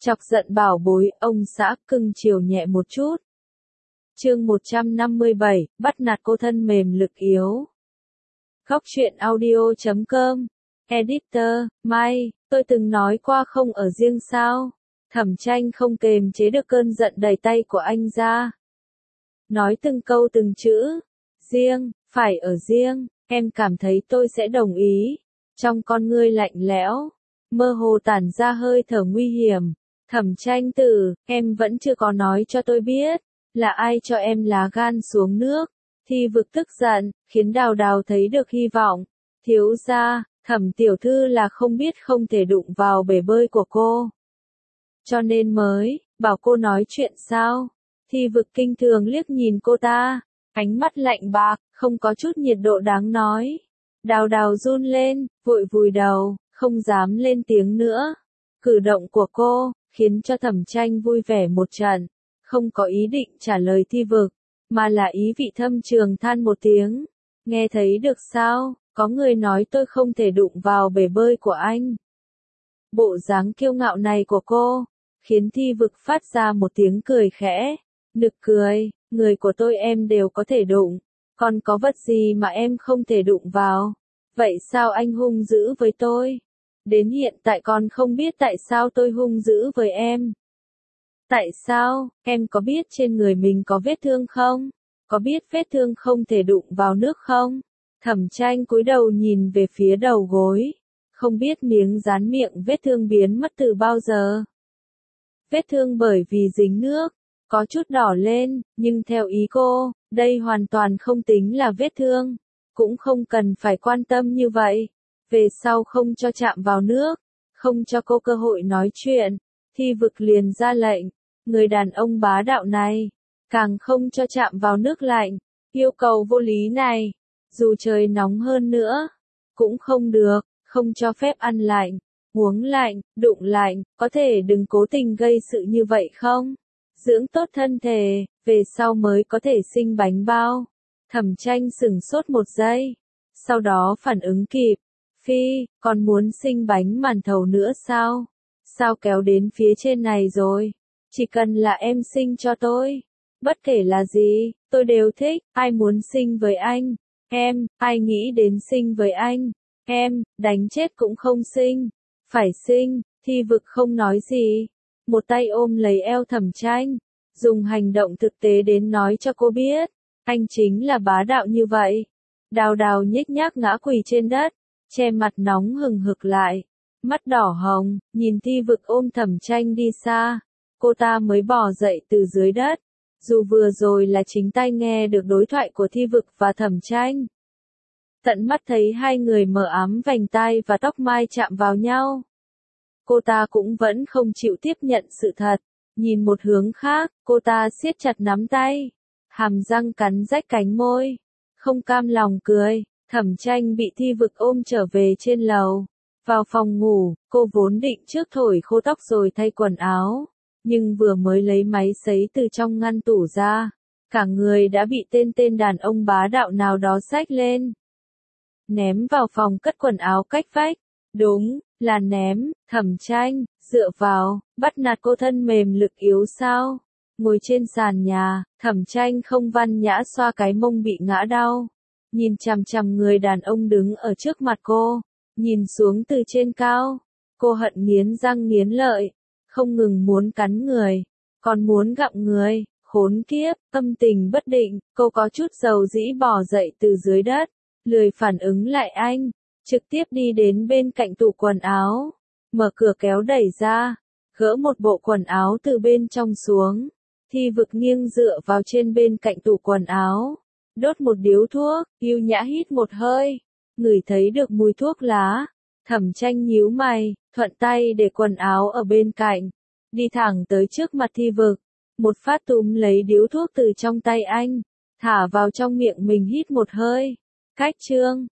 Chọc giận bảo bối, ông xã cưng chiều nhẹ một chút. Chương 157, bắt nạt cô thân mềm lực yếu. Góc truyện audio.com. Editor, Mai, tôi từng nói qua không ở riêng sao? Thẩm Tranh không kềm chế được cơn giận đẩy tay của anh ra. Nói từng câu từng chữ. Riêng, phải ở riêng, em cảm thấy tôi sẽ đồng ý. Trong con ngươi lạnh lẽo, mơ hồ tản ra hơi thở nguy hiểm. Thẩm Tranh tử, em vẫn chưa có nói cho tôi biết, là ai cho em lá gan xuống nước. Thi Vực tức giận, khiến Đào Đào thấy được hy vọng. Thiếu gia, Thẩm tiểu thư là không biết không thể đụng vào bể bơi của cô. Cho nên mới, bảo cô nói chuyện sao? Thi Vực kinh thường liếc nhìn cô ta, ánh mắt lạnh bạc, không có chút nhiệt độ đáng nói. Đào Đào run lên, vội vùi đầu, không dám lên tiếng nữa. Cử động của cô, khiến cho Thẩm Tranh vui vẻ một trận, không có ý định trả lời Thi Vực, mà là ý vị thâm trường than một tiếng. Nghe thấy được sao, có người nói tôi không thể đụng vào bể bơi của anh. Bộ dáng kiêu ngạo này của cô, khiến Thi Vực phát ra một tiếng cười khẽ, nực cười, người của tôi em đều có thể đụng, còn có vật gì mà em không thể đụng vào, vậy sao anh hung dữ với tôi? Đến hiện tại còn không biết tại sao tôi hung dữ với em. Tại sao, em có biết trên người mình có vết thương không? Có biết vết thương không thể đụng vào nước không? Thẩm Tranh cúi đầu nhìn về phía đầu gối, không biết miếng dán miệng vết thương biến mất từ bao giờ. Vết thương bởi vì dính nước, có chút đỏ lên, nhưng theo ý cô, đây hoàn toàn không tính là vết thương, cũng không cần phải quan tâm như vậy. Về sau không cho chạm vào nước, không cho cô cơ hội nói chuyện, Thi Vực liền ra lệnh, người đàn ông bá đạo này, càng không cho chạm vào nước lạnh, yêu cầu vô lý này, dù trời nóng hơn nữa, cũng không được, không cho phép ăn lạnh, uống lạnh, đụng lạnh, có thể đừng cố tình gây sự như vậy không? Dưỡng tốt thân thể, về sau mới có thể sinh bánh bao. Thẩm Tranh sửng sốt một giây, sau đó phản ứng kịp. Phi, còn muốn sinh bánh màn thầu nữa sao? Sao kéo đến phía trên này rồi? Chỉ cần là em sinh cho tôi. Bất kể là gì, tôi đều thích. Ai muốn sinh với anh? Em, ai nghĩ đến sinh với anh? Em, đánh chết cũng không sinh. Phải sinh, Thi Vực không nói gì. Một tay ôm lấy eo Thẩm Tranh, dùng hành động thực tế đến nói cho cô biết. Anh chính là bá đạo như vậy. Đào Đào nhếch nhác ngã quỳ trên đất, che mặt nóng hừng hực lại, mắt đỏ hồng, nhìn Thi Vực ôm Thẩm Tranh đi xa, cô ta mới bò dậy từ dưới đất, dù vừa rồi là chính tai nghe được đối thoại của Thi Vực và Thẩm Tranh. Tận mắt thấy hai người mờ ám vành tai và tóc mai chạm vào nhau. Cô ta cũng vẫn không chịu tiếp nhận sự thật, nhìn một hướng khác, cô ta siết chặt nắm tay, hàm răng cắn rách cánh môi, không cam lòng cười. Thẩm Tranh bị Thi Vực ôm trở về trên lầu. Vào phòng ngủ, cô vốn định trước thổi khô tóc rồi thay quần áo. Nhưng vừa mới lấy máy sấy từ trong ngăn tủ ra, cả người đã bị tên đàn ông bá đạo nào đó xách lên. Ném vào phòng cất quần áo cách vách. Đúng, là ném. Thẩm Tranh, dựa vào, bắt nạt cô thân mềm lực yếu sao? Ngồi trên sàn nhà, Thẩm Tranh không văn nhã xoa cái mông bị ngã đau. Nhìn chằm chằm người đàn ông đứng ở trước mặt cô, nhìn xuống từ trên cao, cô hận nghiến răng nghiến lợi, không ngừng muốn cắn người, còn muốn gặm người, khốn kiếp, tâm tình bất định, cô có chút dầu dĩ bò dậy từ dưới đất, lười phản ứng lại anh, trực tiếp đi đến bên cạnh tủ quần áo, mở cửa kéo đẩy ra, gỡ một bộ quần áo từ bên trong xuống, Thi Vực nghiêng dựa vào trên bên cạnh tủ quần áo. Đốt một điếu thuốc, yêu nhã hít một hơi, ngửi thấy được mùi thuốc lá. Thẩm Tranh nhíu mày, thuận tay để quần áo ở bên cạnh, đi thẳng tới trước mặt Thi Vực, một phát túm lấy điếu thuốc từ trong tay anh, thả vào trong miệng mình hít một hơi. Cách chương,